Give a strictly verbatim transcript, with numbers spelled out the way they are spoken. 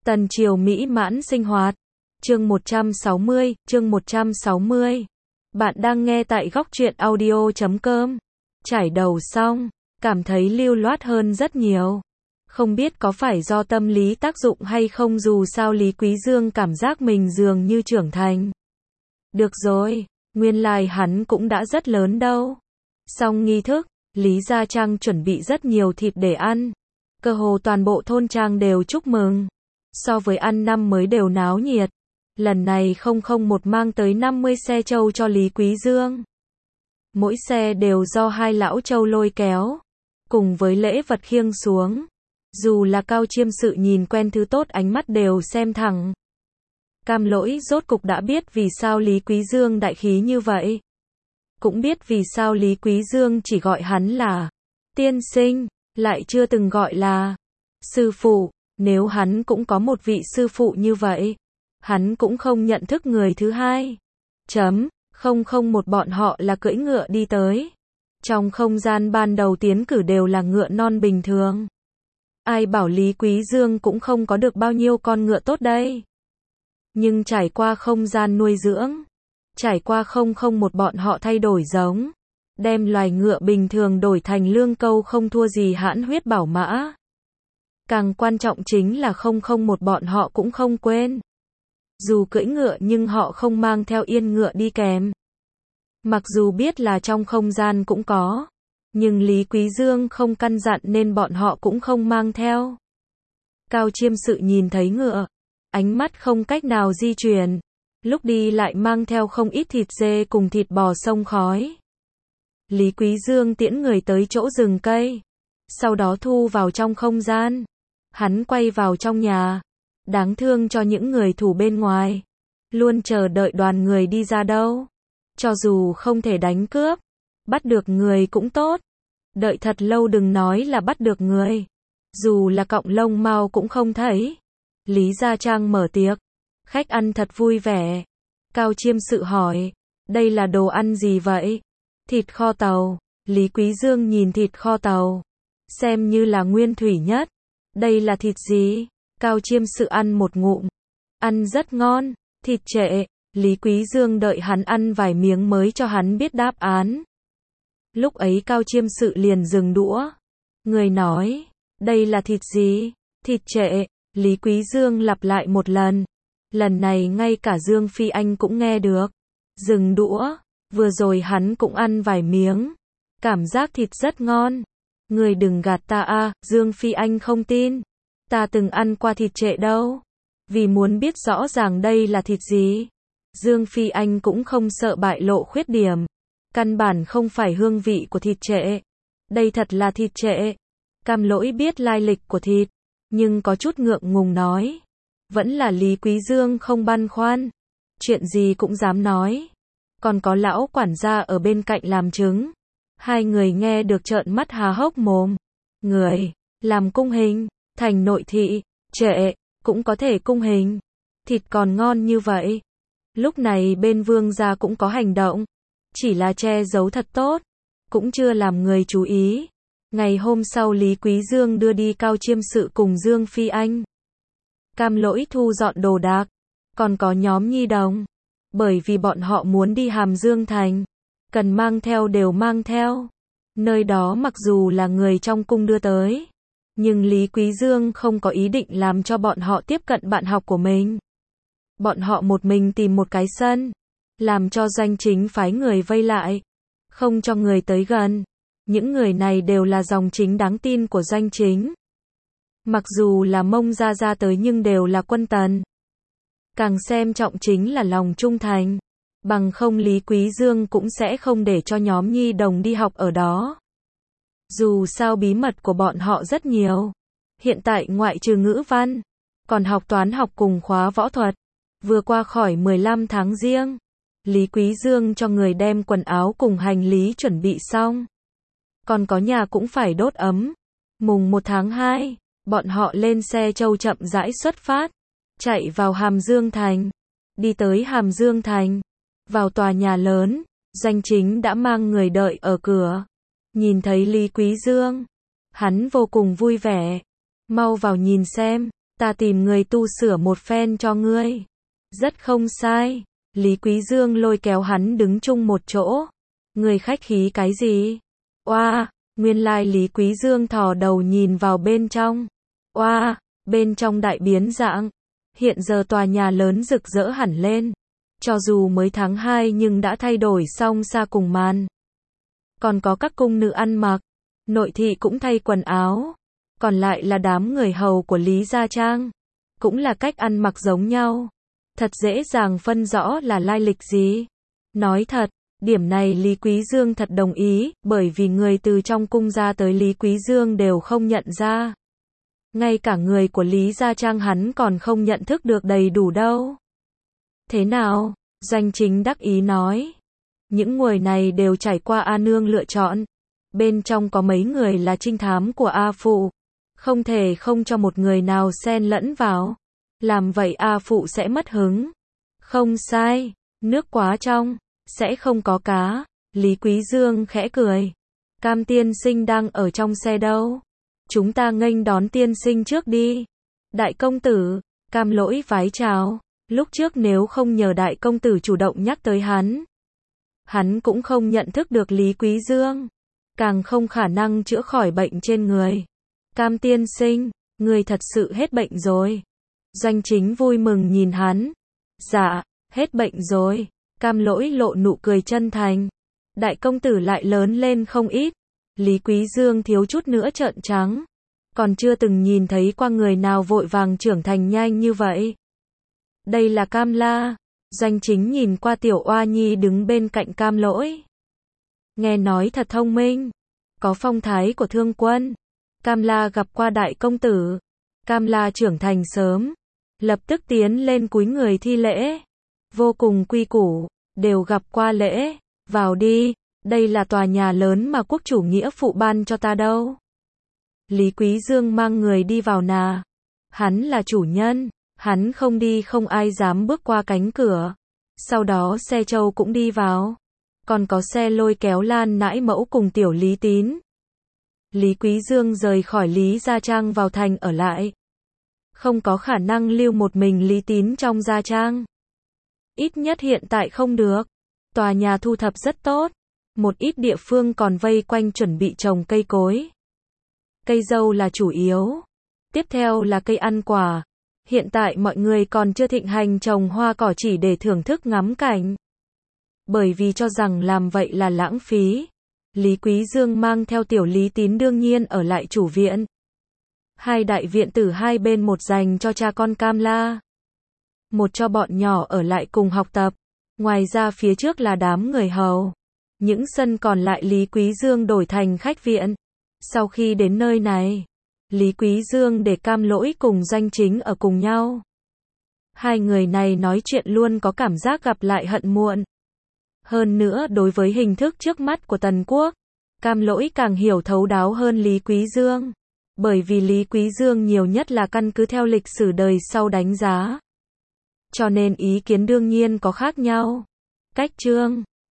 Tần triều mỹ mãn sinh hoạt. Chương một trăm sáu mươi, chương một trăm sáu mươi. Bạn đang nghe tại góc truyện audio chấm com. Trải đầu xong, cảm thấy lưu loát hơn rất nhiều. Không biết có phải do tâm lý tác dụng hay không, dù sao Lý Quý Dương cảm giác mình dường như trưởng thành. Được rồi, nguyên lai hắn cũng đã rất lớn đâu. Xong nghi thức, Lý Gia Trang chuẩn bị rất nhiều thịt để ăn. Cơ hồ toàn bộ thôn trang đều chúc mừng. So với ăn năm mới đều náo nhiệt. Lần này không không một mang tới năm mươi xe trâu cho Lý Quý Dương. Mỗi xe đều do hai lão trâu lôi kéo, cùng với lễ vật khiêng xuống. Dù là Cao Chiêm Sự nhìn quen thứ tốt, ánh mắt đều xem thẳng. Cam Lỗi rốt cục đã biết vì sao Lý Quý Dương đại khí như vậy. Cũng biết vì sao Lý Quý Dương chỉ gọi hắn là tiên sinh, lại chưa từng gọi là sư phụ. Nếu hắn cũng có một vị sư phụ như vậy, hắn cũng không nhận thức người thứ hai. Chấm, không không một bọn họ là cưỡi ngựa đi tới. Trong không gian ban đầu tiến cử đều là ngựa non bình thường. Ai bảo Lý Quý Dương cũng không có được bao nhiêu con ngựa tốt đây. Nhưng trải qua không gian nuôi dưỡng, trải qua không không một bọn họ thay đổi giống, đem loài ngựa bình thường đổi thành lương câu không thua gì hãn huyết bảo mã. Càng quan trọng chính là không không một bọn họ cũng không quên. Dù cưỡi ngựa nhưng họ không mang theo yên ngựa đi kèm. Mặc dù biết là trong không gian cũng có, nhưng Lý Quý Dương không căn dặn nên bọn họ cũng không mang theo. Cao Chiêm Sự nhìn thấy ngựa, ánh mắt không cách nào di chuyển. Lúc đi lại mang theo không ít thịt dê cùng thịt bò xông khói. Lý Quý Dương tiễn người tới chỗ rừng cây, sau đó thu vào trong không gian. Hắn quay vào trong nhà, đáng thương cho những người thủ bên ngoài, luôn chờ đợi đoàn người đi ra đâu. Cho dù không thể đánh cướp, bắt được người cũng tốt. Đợi thật lâu đừng nói là bắt được người, dù là cọng lông mao cũng không thấy. Lý Gia Trang mở tiệc, khách ăn thật vui vẻ. Cao Chiêm Sự hỏi, đây là đồ ăn gì vậy? Thịt kho tàu. Lý Quý Dương nhìn thịt kho tàu, xem như là nguyên thủy nhất. Đây là thịt gì? Cao Chiêm Sự ăn một ngụm, ăn rất ngon. Thịt trệ. Lý Quý Dương đợi hắn ăn vài miếng mới cho hắn biết đáp án. Lúc ấy Cao Chiêm Sự liền dừng đũa. Người nói, đây là thịt gì? Thịt trệ. Lý Quý Dương lặp lại một lần. Lần này ngay cả Dương Phi Anh cũng nghe được. Dừng đũa. Vừa rồi hắn cũng ăn vài miếng, cảm giác thịt rất ngon. Người đừng gạt ta a. Dương Phi Anh không tin. Ta từng ăn qua thịt trệ đâu. Vì muốn biết rõ ràng đây là thịt gì. Dương Phi Anh cũng không sợ bại lộ khuyết điểm. Căn bản không phải hương vị của thịt trệ. Đây thật là thịt trệ. Cam Lỗi biết lai lịch của thịt, nhưng có chút ngượng ngùng nói. Vẫn là Lý Quý Dương không băn khoăn. Chuyện gì cũng dám nói. Còn có lão quản gia ở bên cạnh làm chứng. Hai người nghe được trợn mắt há hốc mồm. Người làm cung hình, thành nội thị, trệ, cũng có thể cung hình. Thịt còn ngon như vậy. Lúc này bên Vương gia cũng có hành động. Chỉ là che giấu thật tốt, cũng chưa làm người chú ý. Ngày hôm sau Lý Quý Dương đưa đi Cao Chiêm Sự cùng Dương Phi Anh. Cam Lỗi thu dọn đồ đạc. Còn có nhóm nhi đồng. Bởi vì bọn họ muốn đi Hàm Dương Thành, cần mang theo đều mang theo. Nơi đó mặc dù là người trong cung đưa tới, nhưng Lý Quý Dương không có ý định làm cho bọn họ tiếp cận bạn học của mình. Bọn họ một mình tìm một cái sân, làm cho Doanh Chính phái người vây lại, không cho người tới gần. Những người này đều là dòng chính đáng tin của Doanh Chính. Mặc dù là Mông Gia Gia tới nhưng đều là quân tần. Càng xem trọng chính là lòng trung thành. Bằng không Lý Quý Dương cũng sẽ không để cho nhóm nhi đồng đi học ở đó. Dù sao bí mật của bọn họ rất nhiều. Hiện tại ngoại trừ ngữ văn, còn học toán học cùng khóa võ thuật. Vừa qua khỏi mười lăm tháng riêng, Lý Quý Dương cho người đem quần áo cùng hành lý chuẩn bị xong. Còn có nhà cũng phải đốt ấm. Mùng một tháng hai, bọn họ lên xe trâu chậm rãi xuất phát. Chạy vào Hàm Dương Thành. Đi tới Hàm Dương Thành. Vào tòa nhà lớn, Doanh Chính đã mang người đợi ở cửa. Nhìn thấy Lý Quý Dương, hắn vô cùng vui vẻ. Mau vào nhìn xem. Ta tìm người tu sửa một phen cho ngươi. Rất không sai. Lý Quý Dương lôi kéo hắn đứng chung một chỗ. Người khách khí cái gì? Oa, wow, nguyên lai Lý Quý Dương thò đầu nhìn vào bên trong. Oa, wow, bên trong đại biến dạng. Hiện giờ tòa nhà lớn rực rỡ hẳn lên. Cho dù mới tháng hai nhưng đã thay đổi xong xa cùng màn. Còn có các cung nữ ăn mặc. Nội thị cũng thay quần áo. Còn lại là đám người hầu của Lý Gia Trang. Cũng là cách ăn mặc giống nhau. Thật dễ dàng phân rõ là lai lịch gì. Nói thật, điểm này Lý Quý Dương thật đồng ý, bởi vì người từ trong cung ra tới Lý Quý Dương đều không nhận ra. Ngay cả người của Lý Gia Trang hắn còn không nhận thức được đầy đủ đâu. Thế nào? Doanh Chính đắc ý nói. Những người này đều trải qua A Nương lựa chọn. Bên trong có mấy người là trinh thám của A Phụ. Không thể không cho một người nào xen lẫn vào. Làm vậy A Phụ sẽ mất hứng. Không sai, nước quá trong, sẽ không có cá. Lý Quý Dương khẽ cười. Cam tiên sinh đang ở trong xe đâu? Chúng ta nghênh đón tiên sinh trước đi. Đại công tử, Cam Lỗi vái chào. Lúc trước nếu không nhờ đại công tử chủ động nhắc tới hắn, hắn cũng không nhận thức được Lý Quý Dương. Càng không khả năng chữa khỏi bệnh trên người. Cam tiên sinh, người thật sự hết bệnh rồi. Doanh Chính vui mừng nhìn hắn. Dạ, hết bệnh rồi. Cam Lỗi lộ nụ cười chân thành. Đại công tử lại lớn lên không ít. Lý Quý Dương thiếu chút nữa trợn trắng. Còn chưa từng nhìn thấy qua người nào vội vàng trưởng thành nhanh như vậy. Đây là Cam La. Doanh Chính nhìn qua tiểu oa nhi đứng bên cạnh Cam Lỗi. Nghe nói thật thông minh. Có phong thái của thương quân. Cam La gặp qua đại công tử. Cam La trưởng thành sớm. Lập tức tiến lên cúi người thi lễ. Vô cùng quy củ. Đều gặp qua lễ. Vào đi. Đây là tòa nhà lớn mà quốc chủ nghĩa phụ ban cho ta đâu. Lý Quý Dương mang người đi vào nà. Hắn là chủ nhân. Hắn không đi không ai dám bước qua cánh cửa. Sau đó xe trâu cũng đi vào. Còn có xe lôi kéo Lan Nãi Mẫu cùng tiểu Lý Tín. Lý Quý Dương rời khỏi Lý Gia Trang vào thành ở lại. Không có khả năng lưu một mình Lý Tín trong Gia Trang. Ít nhất hiện tại không được. Tòa nhà thu thập rất tốt. Một ít địa phương còn vây quanh chuẩn bị trồng cây cối. Cây dâu là chủ yếu. Tiếp theo là cây ăn quả. Hiện tại mọi người còn chưa thịnh hành trồng hoa cỏ chỉ để thưởng thức ngắm cảnh. Bởi vì cho rằng làm vậy là lãng phí. Lý Quý Dương mang theo tiểu Lý Tín đương nhiên ở lại chủ viện. Hai đại viện tử hai bên, một dành cho cha con Cam La. Một cho bọn nhỏ ở lại cùng học tập. Ngoài ra phía trước là đám người hầu. Những sân còn lại Lý Quý Dương đổi thành khách viện. Sau khi đến nơi này, Lý Quý Dương để Cam Lỗi cùng Doanh Chính ở cùng nhau. Hai người này nói chuyện luôn có cảm giác gặp lại hận muộn. Hơn nữa đối với hình thức trước mắt của Tần Quốc, Cam Lỗi càng hiểu thấu đáo hơn Lý Quý Dương. Bởi vì Lý Quý Dương nhiều nhất là căn cứ theo lịch sử đời sau đánh giá. Cho nên ý kiến đương nhiên có khác nhau. Cách chương